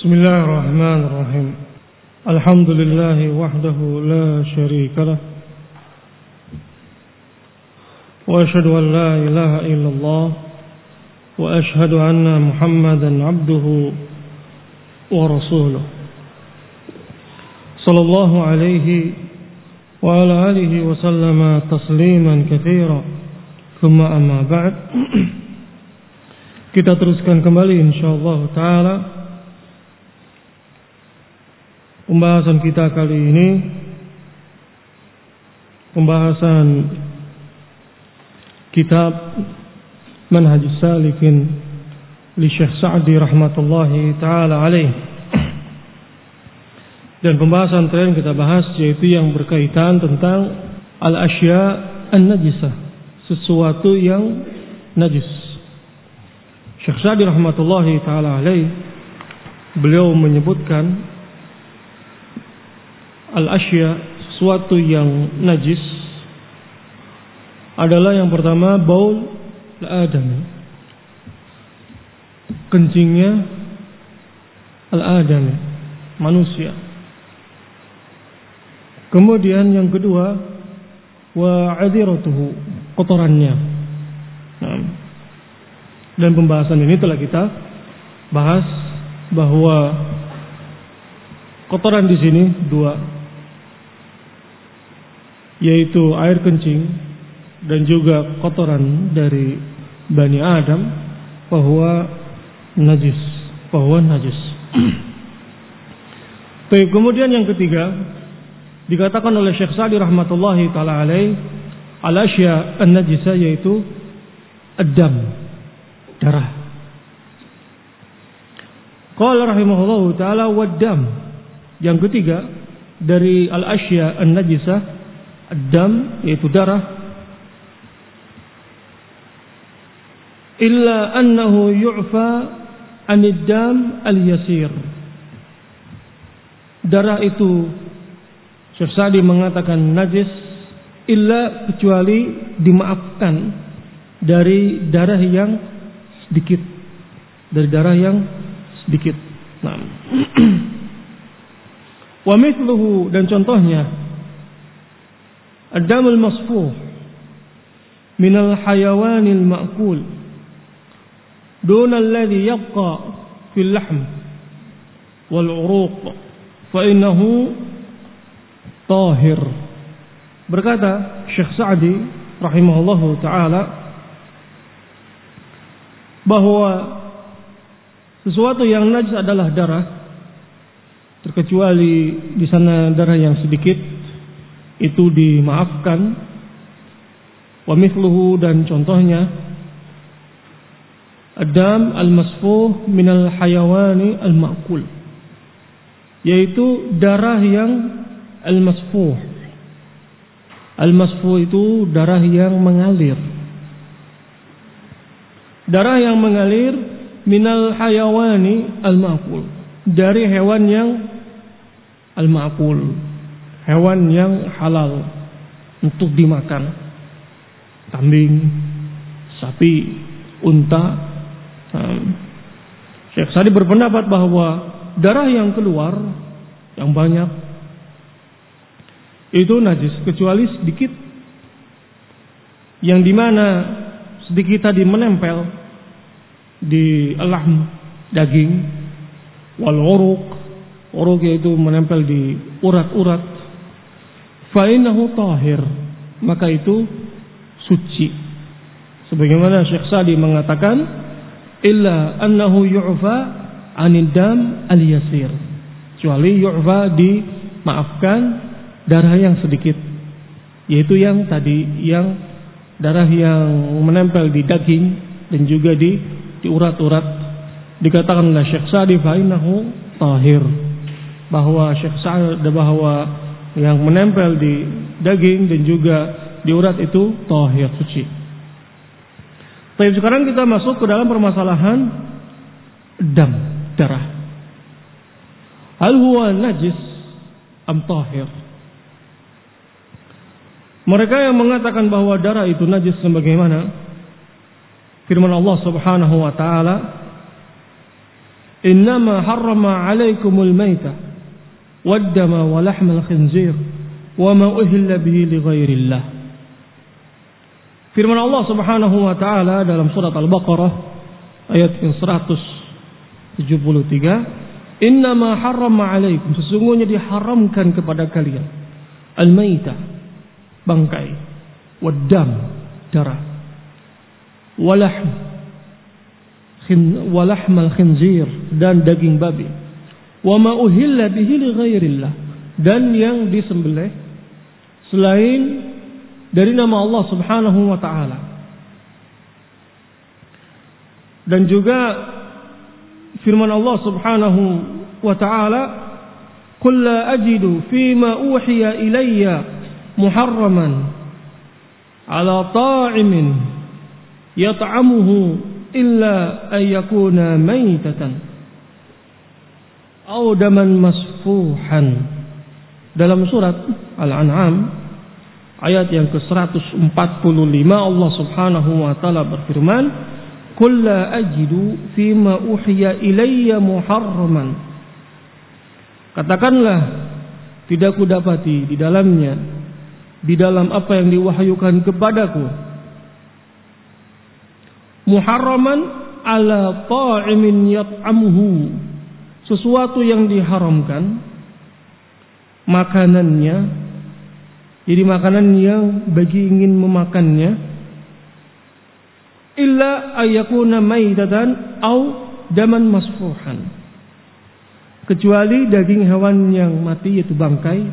بسم الله الرحمن الرحيم الحمد لله وحده لا شريك له وأشهد أن لا إله إلا الله وأشهد أن محمدا عبده ورسوله صلى الله عليه وعلى آله وسلم تسليما كثيرا ثم أما بعد. Kita teruskan kembali insyaallah taala pembahasan kita kali ini, pembahasan kitab Manhajus Salikin li Syekh Sa'di rahmatullahi taala alaih. Dan pembahasan terakhir kita bahas yaitu yang berkaitan tentang al-asya an-najisah, sesuatu yang najis. Syekh Sa'di rahmatullahi taala alaih, beliau menyebutkan al-asya, sesuatu yang najis, adalah yang pertama baul al-adami, kencingnya al-adami, manusia. Kemudian yang kedua wa adiratuhu, kotorannya. Dan pembahasan ini telah kita bahas bahwa kotoran di sini dua, yaitu air kencing dan juga kotoran dari Bani Adam, bahwa najis. Baik, kemudian yang ketiga dikatakan oleh Syekh Sa'di rahmatullahi taala alaih, al-asya an-najisah, yaitu ad-dam, darah. Qala rahimahullahu taala wad-dam. Yang ketiga dari al-asya an-najisah, ad-dam, yaitu darah. Illa annahu yu'fa anid-dam al-yasir. Darah itu Syekh Sa'di mengatakan najis illa, kecuali dimaafkan dari darah yang sedikit, Nah. Wa mithluhu, dan contohnya ad-damul masfuh minal hayawanil ma'kul duna alladhi yabqa fil lahm wal uruq fa innahu tahir. Berkata Syekh Sa'di rahimahullahu ta'ala bahwa sesuatu yang najis adalah darah, terkecuali di sana darah yang sedikit itu dimaafkan. Wa mithluhu, dan contohnya ad-dam al-masfuh minal hayawani al-ma'kul, yaitu darah yang al-masfuh. Al-masfuh itu darah yang mengalir. Darah yang mengalir minal hayawani al-ma'kul, dari hewan yang al-ma'kul, hewan yang halal untuk dimakan. Kambing, sapi, unta. Syekh Sa'di berpendapat bahwa darah yang keluar yang banyak itu najis, kecuali sedikit, yang dimana sedikit tadi menempel di lahm, daging, wal uruq yaitu menempel di urat-urat, fa innahu tahir, maka itu suci. Sebagaimana Syekh Sa'di mengatakan illa annahu yu'fa anid dam al-yasir, kecuali yu'fa, dimaafkan darah yang sedikit, yaitu yang tadi, yang darah yang menempel di daging dan juga di urat-urat. Dikatakan oleh Syekh Sa'di fa innahu tahir, bahwa Syekh Sa'di, bahwa yang menempel di daging dan juga di urat itu tahir, suci. Baik, sekarang kita masuk ke dalam permasalahan dam, darah. Hal huwa najis am tahir? Mereka yang mengatakan bahwa darah itu najis, sebagaimana firman Allah Subhanahu wa taala, innama harrama 'alaikumul maita wad-dama wa lahmal khinzir wa ma uhilla bihi li ghairillah. Firman Allah Subhanahu wa taala dalam surat Al-Baqarah ayat yang 173, innama harrama 'alaikum, sesungguhnya diharamkan kepada kalian al-maita, bangkai, wad-dam, darah, walahmal khinzir, dan daging babi, wa ma uhilla bihi li ghairillah, dan yang disembelih selain dari nama Allah Subhanahu wa taala. Dan juga firman Allah Subhanahu wa taala, qul la ajidu fima uhiya ilayya muharraman ala ta'imin yat'amuhu illa ayyakuna maitatan aw daman masfuhan. Dalam surat Al-An'am ayat yang ke-145 Allah Subhanahu wa taala berfirman, qul la ajidu fima uhiya ilayya muharraman, katakanlah tidak kudapati di dalamnya, di dalam apa yang diwahyukan kepadaku, muharraman ala ta'imin yat'amuhu, sesuatu yang diharamkan makanannya, jadi makanan yang bagi ingin memakannya, illa ayyakuna maitatan au daman masfuhan, kecuali daging hewan yang mati yaitu bangkai,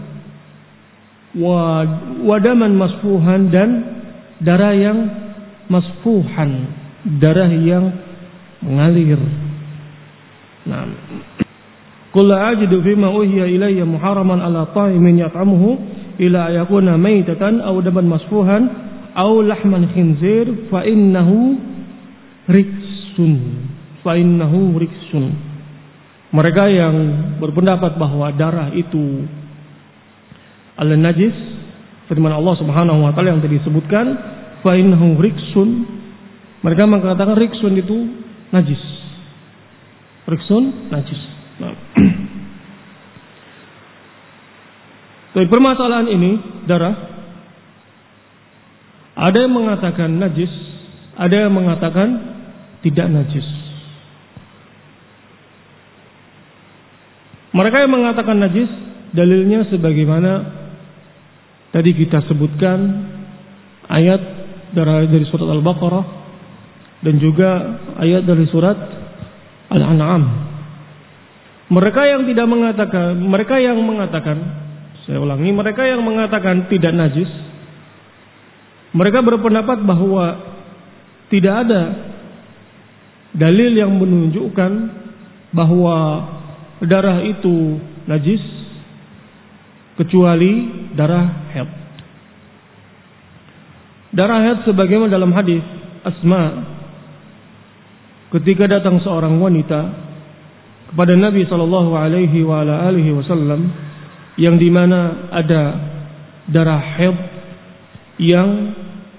wa daman masfuhan, dan darah yang masfuhan, darah yang mengalir. Nah, qul la ajidu fima uhiya ilayya muharraman ala ta'imin yat'amuhu illa yakuna maitatan aw daman masfuhan aw lahman khinzir fa innahu riksun. Mereka yang berpendapat bahwa darah itu adalah najis, firman Allah Subhanahu wa taala yang tadi disebutkan, fa innahu riksun, mereka mengatakan riksun itu najis. Riksun najis. Nah. Dari permasalahan ini, darah, ada yang mengatakan najis, ada yang mengatakan tidak najis. Mereka yang mengatakan najis, dalilnya sebagaimana tadi kita sebutkan ayat dari surat Al-Baqarah dan juga ayat dari surat Al-An'am. Mereka yang mengatakan, saya ulangi, mereka yang mengatakan tidak najis, mereka berpendapat bahwa tidak ada dalil yang menunjukkan bahwa darah itu najis kecuali darah haid. Darah haid sebagaimana dalam hadis Asma, ketika datang seorang wanita kepada Nabi sallallahu alaihi wasallam yang dimana ada darah haid yang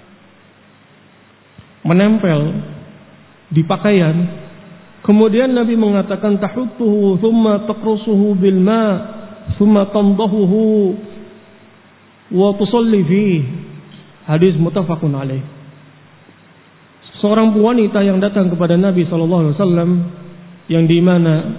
menempel di pakaian, kemudian Nabi mengatakan tahuttuhu thumma taqrusuhu bil ma thumma tandahuhu wa tusalli fihi. Hadis muttafaqun alaih. Seorang wanita yang datang kepada Nabi sallallahu alaihi wasallam yang di mana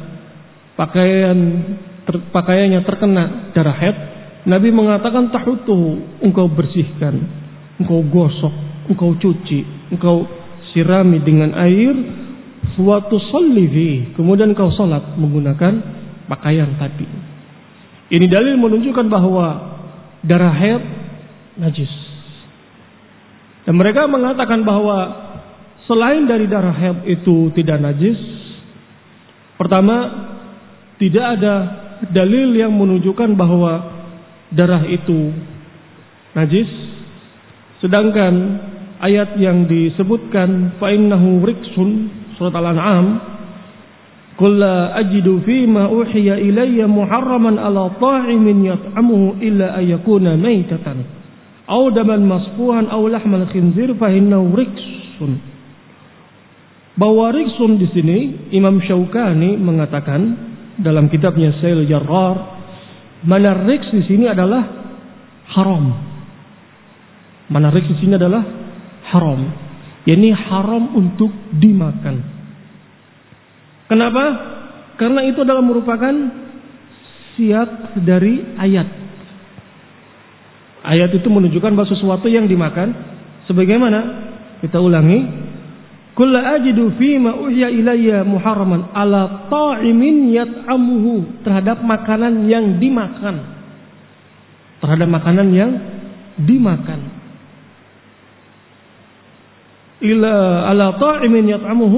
pakaiannya terkena darah haid, Nabi mengatakan tahuttuhu, engkau bersihkan, engkau gosok, engkau cuci, engkau sirami dengan air, wa tusalli fihi, kemudian engkau salat menggunakan pakaian tadi. Ini dalil menunjukkan bahwa darah haid najis. Dan mereka mengatakan bahwa selain dari darah haid itu tidak najis, pertama, tidak ada dalil yang menunjukkan bahwa darah itu najis. Sedangkan ayat yang disebutkan fa innahu riksun, surat Al-An'am, qul la ajidu fima uhiya ilayya muharraman ala ta'imin yat'amuhu illa ayyakuna maitatan aw daman masfuhan aw lahmal khinzir fa innahu riksun. Bahwa riksun di sini Imam Syaukani mengatakan dalam kitabnya Sail Jarrar, mana riks di sini adalah haram. Mana riks di sini adalah haram. Yani haram untuk dimakan. Kenapa? Karena itu adalah merupakan siyaq dari ayat. Ayat itu menunjukkan bahwa sesuatu yang dimakan sebagaimana kita ulangi, kullu ajidu fima uhiya ilayya muharraman ala ta'imin yat'amuhu, terhadap makanan yang dimakan. Terhadap makanan yang dimakan. Ila ala ta'imin yat'amuhu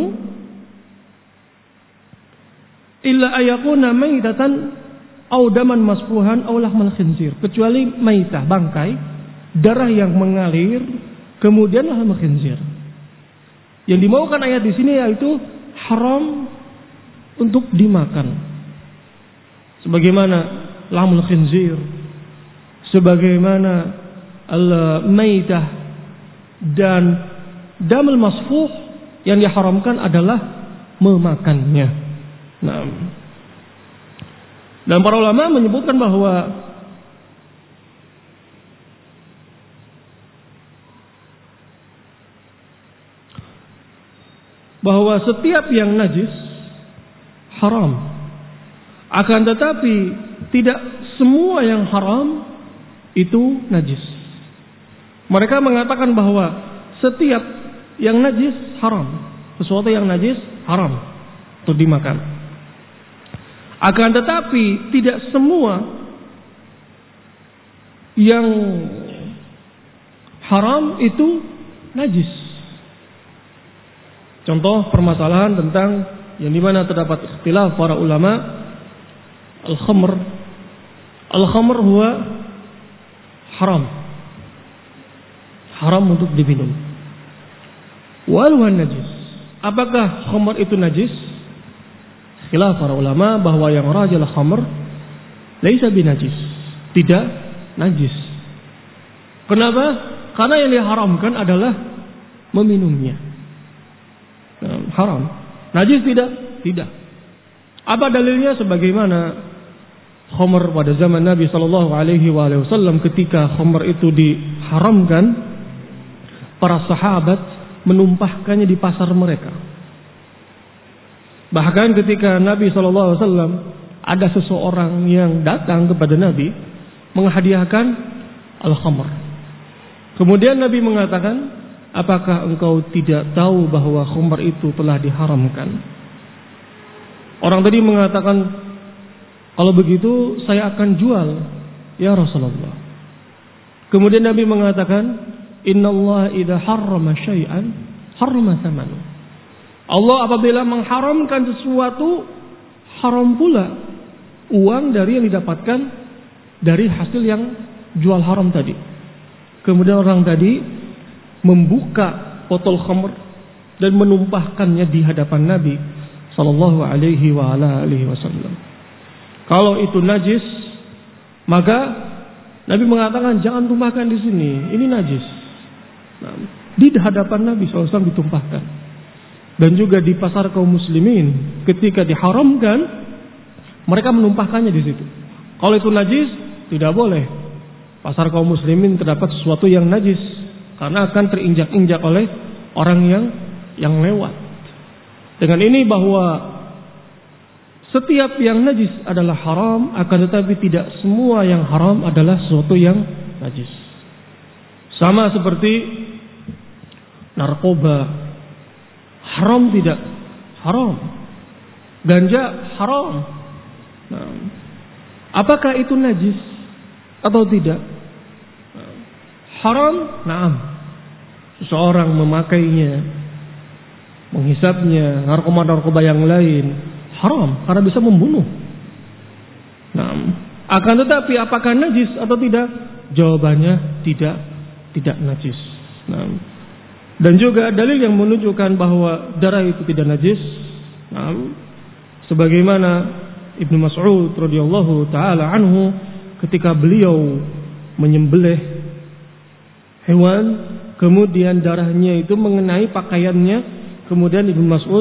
illa ayakuna maitatan aw daman masfuhan aw lahmal khinzir, kecuali maitah, bangkai, darah yang mengalir, kemudian lahmal khinzir. Yang dimaukan ayat di sini yaitu haram untuk dimakan. Sebagaimana lahmul khinzir, sebagaimana al-maitah dan damul masfuh, yang diharamkan adalah memakannya. Nah, dan para ulama menyebutkan bahwa setiap yang najis haram. Akan tetapi tidak semua yang haram itu najis. Mereka mengatakan bahwa setiap yang najis haram. Sesuatu yang najis haram untuk dimakan. Akan tetapi tidak semua yang haram itu najis. Contoh permasalahan tentang yang dimana terdapat ikhtilaf para ulama, al-khamr huwa haram untuk diminum. Wal najis, apakah khamr itu najis? Khilaf para ulama bahwa yang rajih al-khamr laisa binajis, tidak najis. Kenapa? Karena yang diharamkan adalah meminumnya. Haram. Najis tidak? Tidak. Apa dalilnya? Sebagaimana khamr pada zaman Nabi sallallahu alaihi wasallam, ketika khamr itu diharamkan, para sahabat menumpahkannya di pasar mereka. Bahkan ketika Nabi SAW ada seseorang yang datang kepada Nabi menghadiahkan al-khamr. Kemudian Nabi mengatakan, apakah engkau tidak tahu bahwa khamr itu telah diharamkan? Orang tadi mengatakan, kalau begitu saya akan jual ya Rasulullah. Kemudian Nabi mengatakan, innallaha idza harrama syai'an harrama thamanu. Allah apabila mengharamkan sesuatu, haram pula uang dari yang didapatkan dari hasil yang jual haram tadi. Kemudian orang tadi membuka botol khamr dan menumpahkannya di hadapan Nabi sallallahu alaihi wasallam. Kalau itu najis, maka Nabi mengatakan jangan tumpahkan di sini, ini najis. Nah, di hadapan Nabi SAW ditumpahkan. Dan juga di pasar kaum muslimin, ketika diharamkan, mereka menumpahkannya di situ. Kalau itu najis, tidak boleh. Pasar kaum muslimin terdapat sesuatu yang najis, karena akan terinjak-injak oleh orang yang lewat. Dengan ini bahwa setiap yang najis adalah haram, akan tetapi tidak semua yang haram adalah sesuatu yang najis. Sama seperti narkoba. Haram tidak? Haram. Ganja haram. Nah, apakah itu najis atau tidak? Haram, na'am. Seseorang memakainya, menghisapnya, narkoba yang lain, haram karena bisa membunuh. Nah, akan tetapi apakah najis atau tidak? Jawabannya tidak najis. Nah, dan juga dalil yang menunjukkan bahwa darah itu tidak najis. Nah, sebagaimana Ibnu Mas'ud radhiyallahu taala anhu ketika beliau menyembelih hewan, kemudian darahnya itu mengenai pakaiannya, kemudian Ibnu Mas'ud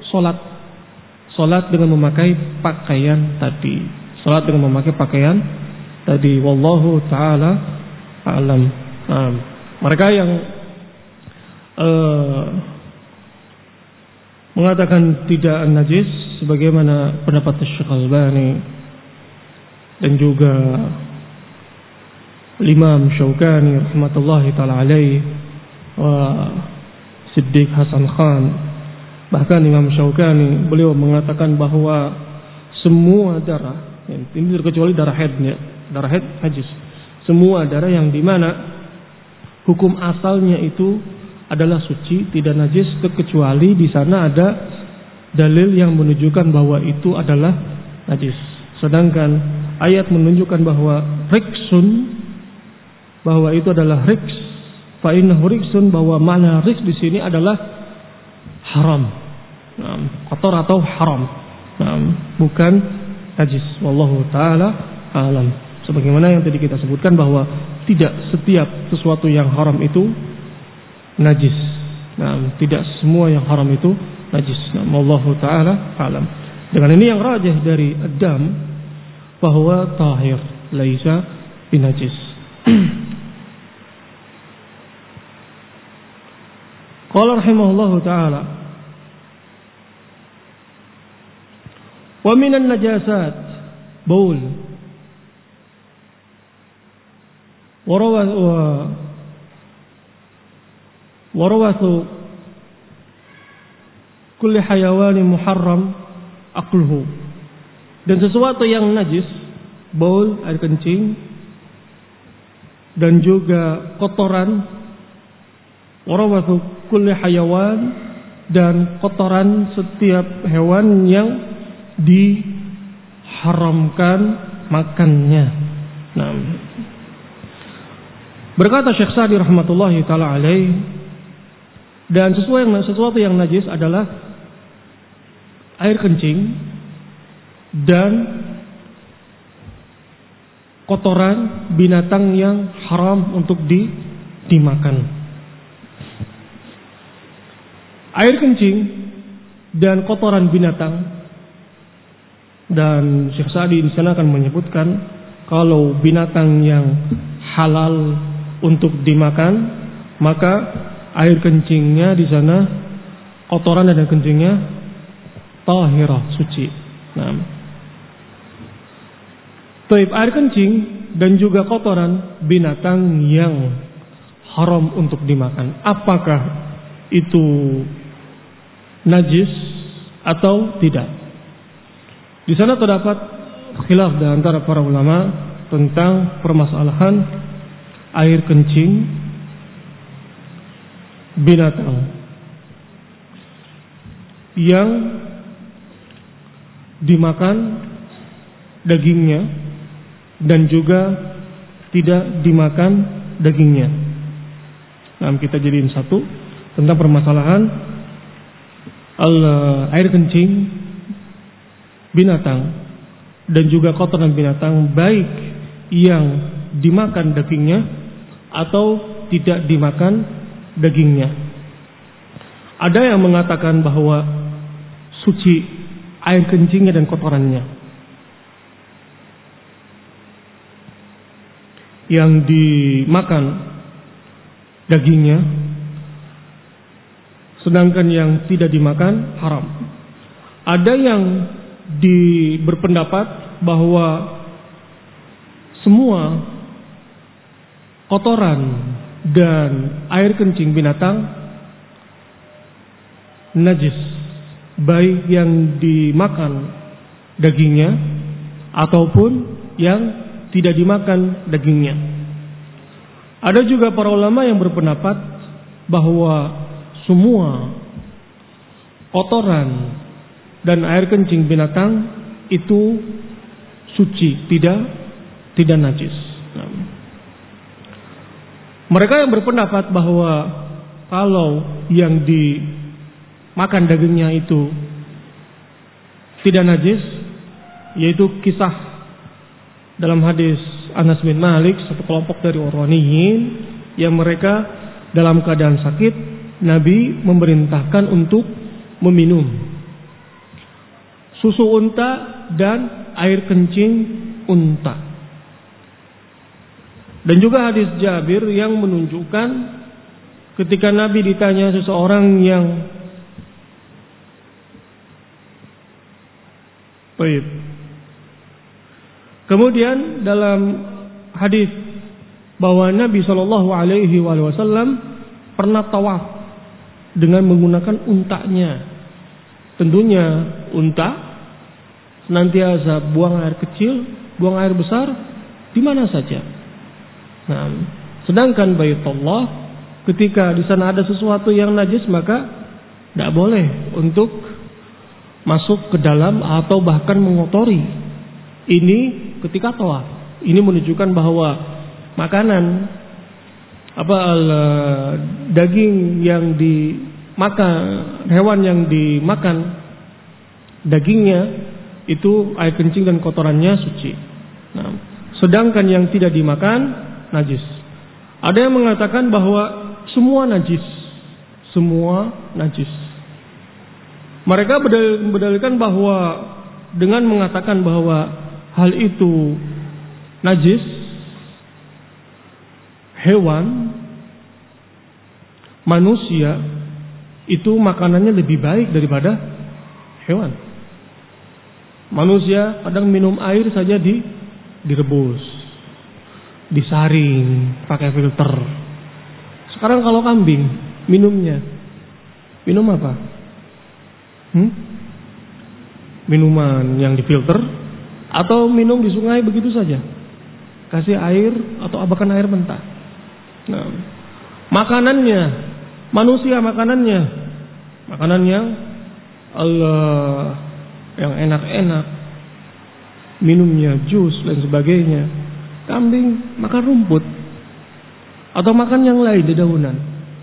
salat dengan memakai pakaian tadi. Salat dengan memakai pakaian tadi. Wallahu taala a'lam. Mereka yang mengatakan tidak najis sebagaimana pendapat Syekh Al-Albani dan juga Imam Syaukani rahmatullahi taala alaihi wa Siddiq Hasan Khan. Bahkan Imam Syaukani beliau mengatakan bahwa semua darah, ini terkecuali darah haidnya, darah haid najis. Semua darah yang dimana hukum asalnya itu adalah suci, tidak najis, kecuali di sana ada dalil yang menunjukkan bahwa itu adalah najis. Sedangkan ayat menunjukkan bahwa riksun, bahwa itu adalah riks, fa innahu riksun, bahwa makna riks di sini adalah haram, kotor atau haram, bukan najis. Wallahu taala alam. Sebagaimana yang tadi kita sebutkan bahwa tidak setiap sesuatu yang haram itu najis. Tidak semua yang haram itu najis. Wallahu taala alam. Dengan ini yang rajih dari ad-dam bahwa tahir, laisa binajis. Qala rahimahullahu taala, wa minan najasat baul warawathu kulli hayawani muharram aqluhu. Dan sesuatu yang najis, baul, air kencing, dan juga kotoran, warawathu kulli hayawan, dan kotoran setiap hewan yang diharamkan makannya. Berkata Syekh Sa'di rahmatullahi taala alaih, dan sesuatu yang najis adalah air kencing dan kotoran binatang yang haram untuk dimakan. Air kencing dan kotoran binatang, dan Syekh Sa'di di sana akan menyebutkan kalau binatang yang halal untuk dimakan, maka air kencingnya di sana, kotoran dan kencingnya tahirah, suci. Taib, air kencing dan juga kotoran binatang yang haram untuk dimakan, apakah itu najis atau tidak? Di sana terdapat khilaf di antara para ulama tentang permasalahan air kencing binatang yang dimakan dagingnya dan juga tidak dimakan dagingnya. Kita jadiin satu tentang permasalahan air kencing binatang dan juga kotoran binatang, baik yang dimakan dagingnya atau tidak dimakan dagingnya. Ada yang mengatakan bahwa suci air kencingnya dan kotorannya. Yang dimakan dagingnya, sedangkan yang tidak dimakan haram. Ada yang berpendapat bahwa semua kotoran dan air kencing binatang najis, baik yang dimakan dagingnya ataupun yang tidak dimakan dagingnya. Ada juga para ulama yang berpendapat bahwa semua kotoran dan air kencing binatang itu suci, tidak najis. Mereka yang berpendapat bahwa kalau yang dimakan dagingnya itu tidak najis, yaitu kisah dalam hadis Anas bin Malik, satu kelompok dari Uraniyin yang mereka dalam keadaan sakit Nabi memerintahkan untuk meminum susu unta dan air kencing unta. Dan juga hadis Jabir yang menunjukkan ketika Nabi ditanya seseorang yang baik. Kemudian dalam hadis bahwa Nabi Shallallahu Alaihi Wasallam pernah tawaf dengan menggunakan untanya. Tentunya unta senantiasa buang air kecil, buang air besar di mana saja. Nah, sedangkan Baitullah ketika di sana ada sesuatu yang najis maka tidak boleh untuk masuk ke dalam atau bahkan mengotori. Ini ketika tawaf. Ini menunjukkan bahwa makanan daging yang dimakan, hewan yang dimakan dagingnya itu air kencing dan kotorannya suci. Nah, sedangkan yang tidak dimakan najis. Ada yang mengatakan bahwa semua najis. Semua najis. Mereka berdalilkan bahwa dengan mengatakan bahwa hal itu najis, hewan, manusia itu makanannya lebih baik daripada hewan. Manusia kadang minum air saja direbus, disaring pakai filter. Sekarang kalau kambing minumnya, minum apa? Minuman yang difilter atau minum di sungai begitu saja, kasih air atau abakan air mentah. Nah, makanannya manusia, makanan yang Allah yang enak-enak, minumnya jus dan sebagainya. Kambing makan rumput atau makan yang lain dedaunan.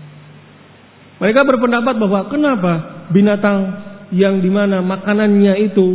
Mereka berpendapat bahwa kenapa binatang yang dimana makanannya itu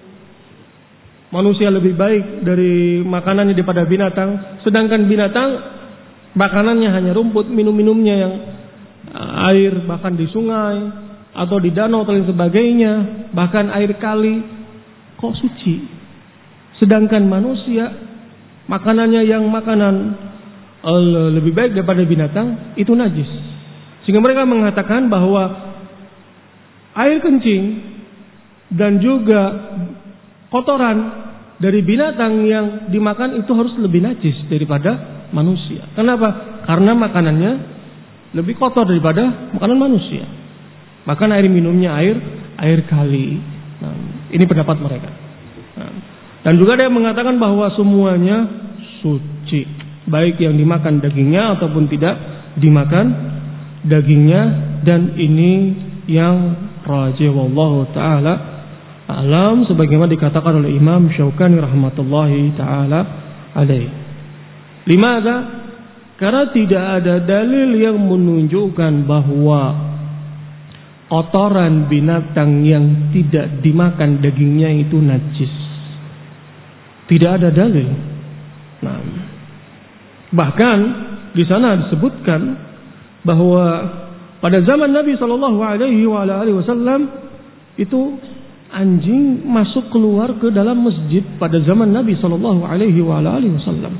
manusia lebih baik dari makanannya daripada binatang, sedangkan binatang makanannya hanya rumput, minumnya yang air bahkan di sungai atau di danau dan sebagainya, bahkan air kali, kok suci. Sedangkan manusia makanannya yang makanan lebih baik daripada binatang itu najis. Sehingga mereka mengatakan bahwa air kencing dan juga kotoran dari binatang yang dimakan itu harus lebih najis daripada manusia. Kenapa? Karena makanannya lebih kotor daripada makanan manusia. Bahkan air minumnya air kali. Nah, ini pendapat mereka. Nah, dan juga ada yang mengatakan bahwa semuanya suci, baik yang dimakan dagingnya ataupun tidak dimakan dagingnya, dan ini yang rajih wallahu taala alam, sebagaimana dikatakan oleh Imam Syaukani rahmatullahi taala alaih. Limadza? Karena tidak ada dalil yang menunjukkan bahwa kotoran binatang yang tidak dimakan dagingnya itu najis. Tidak ada dalil. Nah, bahkan di sana disebutkan bahwa pada zaman Nabi Shallallahu Alaihi Wasallam itu anjing masuk keluar ke dalam masjid pada zaman Nabi Shallallahu Alaihi Wasallam.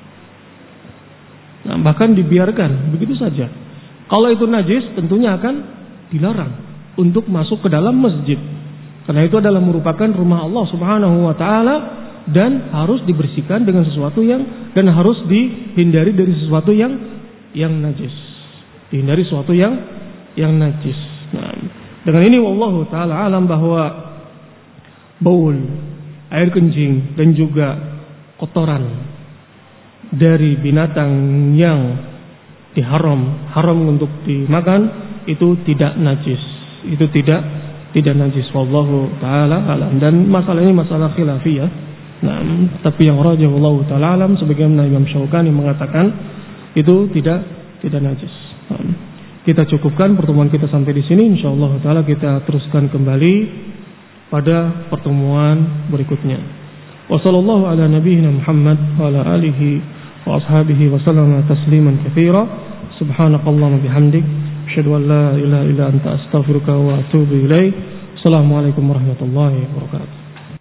Nah, bahkan dibiarkan begitu saja. Kalau itu najis, tentunya akan dilarang untuk masuk ke dalam masjid. Karena itu adalah merupakan rumah Allah Subhanahu Wa Taala dan harus dibersihkan dengan sesuatu yang, dan harus dihindari dari sesuatu yang najis. Dihindari sesuatu yang najis. Nah, dengan ini wallahu taala alam bahwa baul, air kencing dan juga kotoran dari binatang yang haram untuk dimakan itu tidak najis. Itu tidak najis wallahu taala alam. Dan masalah ini masalah khilafiyah. Nah, tapi yang rajih wallahu taala alam sebagaimana Imam Syaukani mengatakan itu tidak najis. Kita cukupkan pertemuan kita sampai di sini. Insyaallah taala kita teruskan kembali pada pertemuan berikutnya. Wassallallahu ala nabiyyina Muhammad wa ala alihi wa ashabihi wa sallama tasliman katsira. Subhanakallahumma bihamdik asyhadu an la ilaha illa anta astaghfiruka wa atubu ilaik. Assalamualaikum warahmatullahi wabarakatuh.